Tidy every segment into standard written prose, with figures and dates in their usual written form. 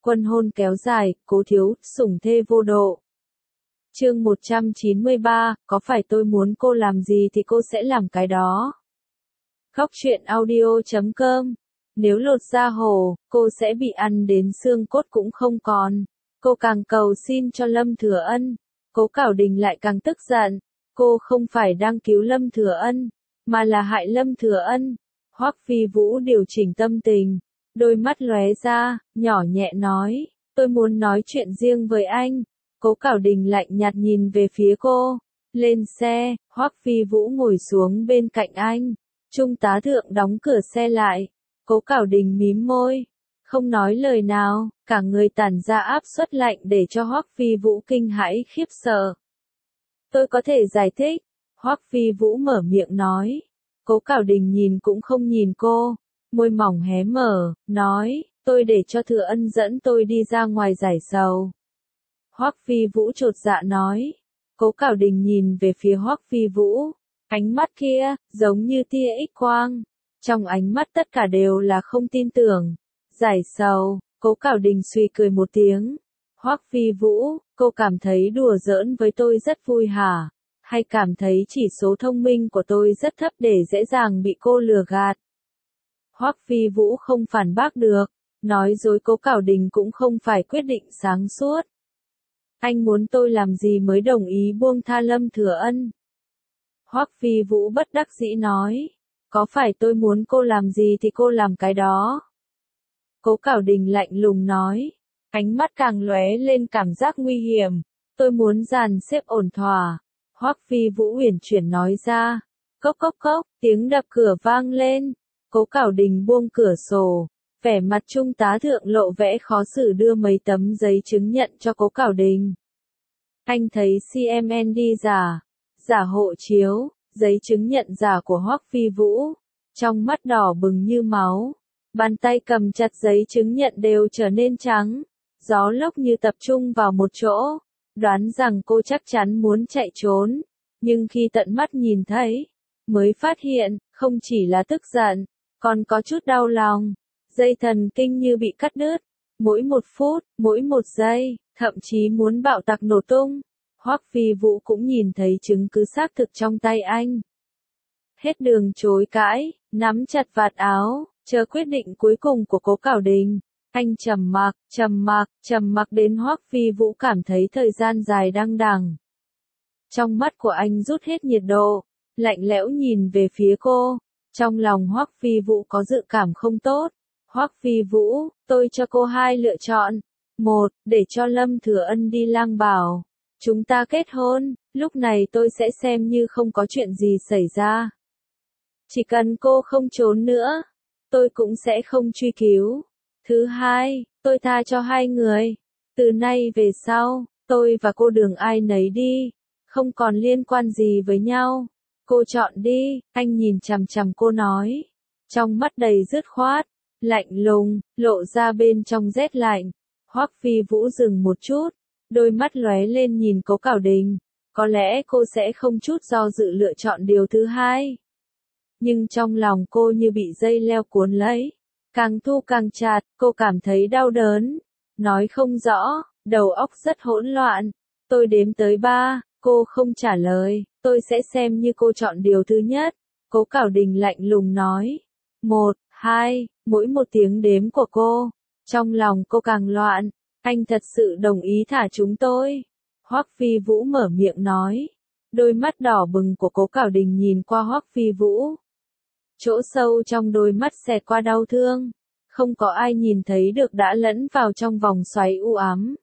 Quân hôn kéo dài, Cố Thiếu, sủng thê vô độ. Chương 193, có phải tôi muốn cô làm gì thì cô sẽ làm cái đó. Góc truyện audio.com. Nếu lột da hổ, cô sẽ bị ăn đến xương cốt cũng không còn. Cô càng cầu xin cho Lâm Thừa Ân. Cố Cảo Đình lại càng tức giận. Cô không phải đang cứu Lâm Thừa Ân, mà là hại Lâm Thừa Ân. Hoắc Phi Vũ điều chỉnh tâm tình. Đôi mắt lóe ra, nhỏ nhẹ nói, tôi muốn nói chuyện riêng với anh. Cố Cảo Đình lạnh nhạt nhìn về phía cô. Lên xe, Hoắc Phi Vũ ngồi xuống bên cạnh anh. Trung tá thượng đóng cửa xe lại. Cố Cảo Đình mím môi, không nói lời nào, cả người tản ra áp suất lạnh để cho Hoắc Phi Vũ kinh hãi khiếp sợ. Tôi có thể giải thích. Hoắc Phi Vũ mở miệng nói. Cố Cảo Đình nhìn cũng không nhìn cô. Môi mỏng hé mở, nói, tôi để cho Thừa Ân dẫn tôi đi ra ngoài giải sầu. Hoắc Phi Vũ chột dạ nói. Cố Cảo Đình nhìn về phía Hoắc Phi Vũ. Ánh mắt kia, giống như tia X quang. Trong ánh mắt tất cả đều là không tin tưởng. Giải sầu, Cố Cảo Đình suy cười một tiếng. Hoắc Phi Vũ, cô cảm thấy đùa giỡn với tôi rất vui hả? Hay cảm thấy chỉ số thông minh của tôi rất thấp để dễ dàng bị cô lừa gạt? Hoắc Phi Vũ không phản bác được. Nói dối Cố Cảo Đình cũng không phải quyết định sáng suốt. Anh muốn tôi làm gì mới đồng ý buông tha Lâm Thừa Ân? Hoắc Phi Vũ bất đắc dĩ nói. Có phải tôi muốn cô làm gì thì cô làm cái đó. Cố Cảo Đình lạnh lùng nói. Ánh mắt càng lóe lên cảm giác nguy hiểm. Tôi muốn dàn xếp ổn thỏa. Hoắc Phi Vũ uyển chuyển nói ra. Cốc cốc cốc, tiếng đập cửa vang lên. Cố Cảo Đình buông cửa sổ. Vẻ mặt Trung tá thượng lộ vẻ khó xử đưa mấy tấm giấy chứng nhận cho Cố Cảo Đình. Anh thấy CMND giả hộ chiếu, giấy chứng nhận giả của Hoắc Phi Vũ. Trong mắt đỏ bừng như máu. Bàn tay cầm chặt giấy chứng nhận đều trở nên trắng. Gió lốc như tập trung vào một chỗ. Đoán rằng cô chắc chắn muốn chạy trốn. Nhưng khi tận mắt nhìn thấy, mới phát hiện, không chỉ là tức giận, còn có chút đau lòng. Dây thần kinh như bị cắt đứt. Mỗi một phút, mỗi một giây, thậm chí muốn bạo tạc nổ tung. Hoắc Phi Vũ cũng nhìn thấy chứng cứ xác thực trong tay anh. Hết đường chối cãi, nắm chặt vạt áo, chờ quyết định cuối cùng của Cố Cảo Đình. Anh trầm mặc đến Hoắc Phi Vũ cảm thấy thời gian dài đăng đằng. Trong mắt của anh rút hết nhiệt độ, lạnh lẽo nhìn về phía cô. Trong lòng Hoắc Phi Vũ có dự cảm không tốt. Hoắc Phi Vũ, tôi cho cô hai lựa chọn. Một, để cho Lâm Thừa Ân đi lang bảo. Chúng ta kết hôn, lúc này tôi sẽ xem như không có chuyện gì xảy ra. Chỉ cần cô không trốn nữa, tôi cũng sẽ không truy cứu. Thứ hai, tôi tha cho hai người. Từ nay về sau, tôi và cô đường ai nấy đi. Không còn liên quan gì với nhau. Cô chọn đi, anh nhìn chằm chằm cô nói. Trong mắt đầy dứt khoát, lạnh lùng, lộ ra bên trong rét lạnh. Hoắc Phi Vũ dừng một chút, đôi mắt lóe lên nhìn Cố Cảo Đình. Có lẽ cô sẽ không chút do dự lựa chọn điều thứ hai. Nhưng trong lòng cô như bị dây leo cuốn lấy. Càng thu càng chặt, cô cảm thấy đau đớn. Nói không rõ, đầu óc rất hỗn loạn. Tôi đếm tới 3, cô không trả lời, tôi sẽ xem như cô chọn điều thứ nhất. Cố Cảo Đình lạnh lùng nói. 1, 2, mỗi một tiếng đếm của cô. Trong lòng cô càng loạn. Anh thật sự đồng ý thả chúng tôi. Hoắc Phi Vũ mở miệng nói. Đôi mắt đỏ bừng của Cố Cảo Đình nhìn qua Hoắc Phi Vũ. Chỗ sâu trong đôi mắt xẹt qua đau thương. Không có ai nhìn thấy được đã lẫn vào trong vòng xoáy u ám.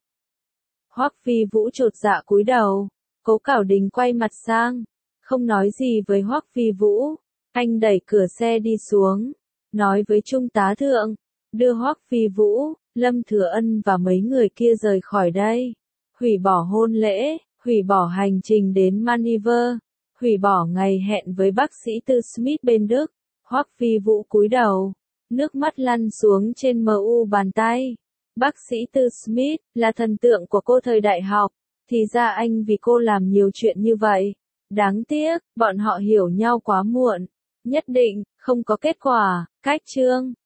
Hoắc Phi Vũ chột dạ cúi đầu. Cố Cảo Đình quay mặt sang. Không nói gì với Hoắc Phi Vũ. Anh đẩy cửa xe đi xuống. Nói với Trung tá thượng. Đưa Hoắc Phi Vũ, Lâm Thừa Ân và mấy người kia rời khỏi đây. Hủy bỏ hôn lễ, hủy bỏ hành trình đến Maldives, hủy bỏ ngày hẹn với bác sĩ Tư Smith bên Đức. Hoắc Phi Vũ cúi đầu, nước mắt lăn xuống trên mu bàn tay. Bác sĩ Tư Smith là thần tượng của cô thời đại học, thì ra anh vì cô làm nhiều chuyện như vậy. Đáng tiếc, bọn họ hiểu nhau quá muộn. Nhất định, không có kết quả. Cách chương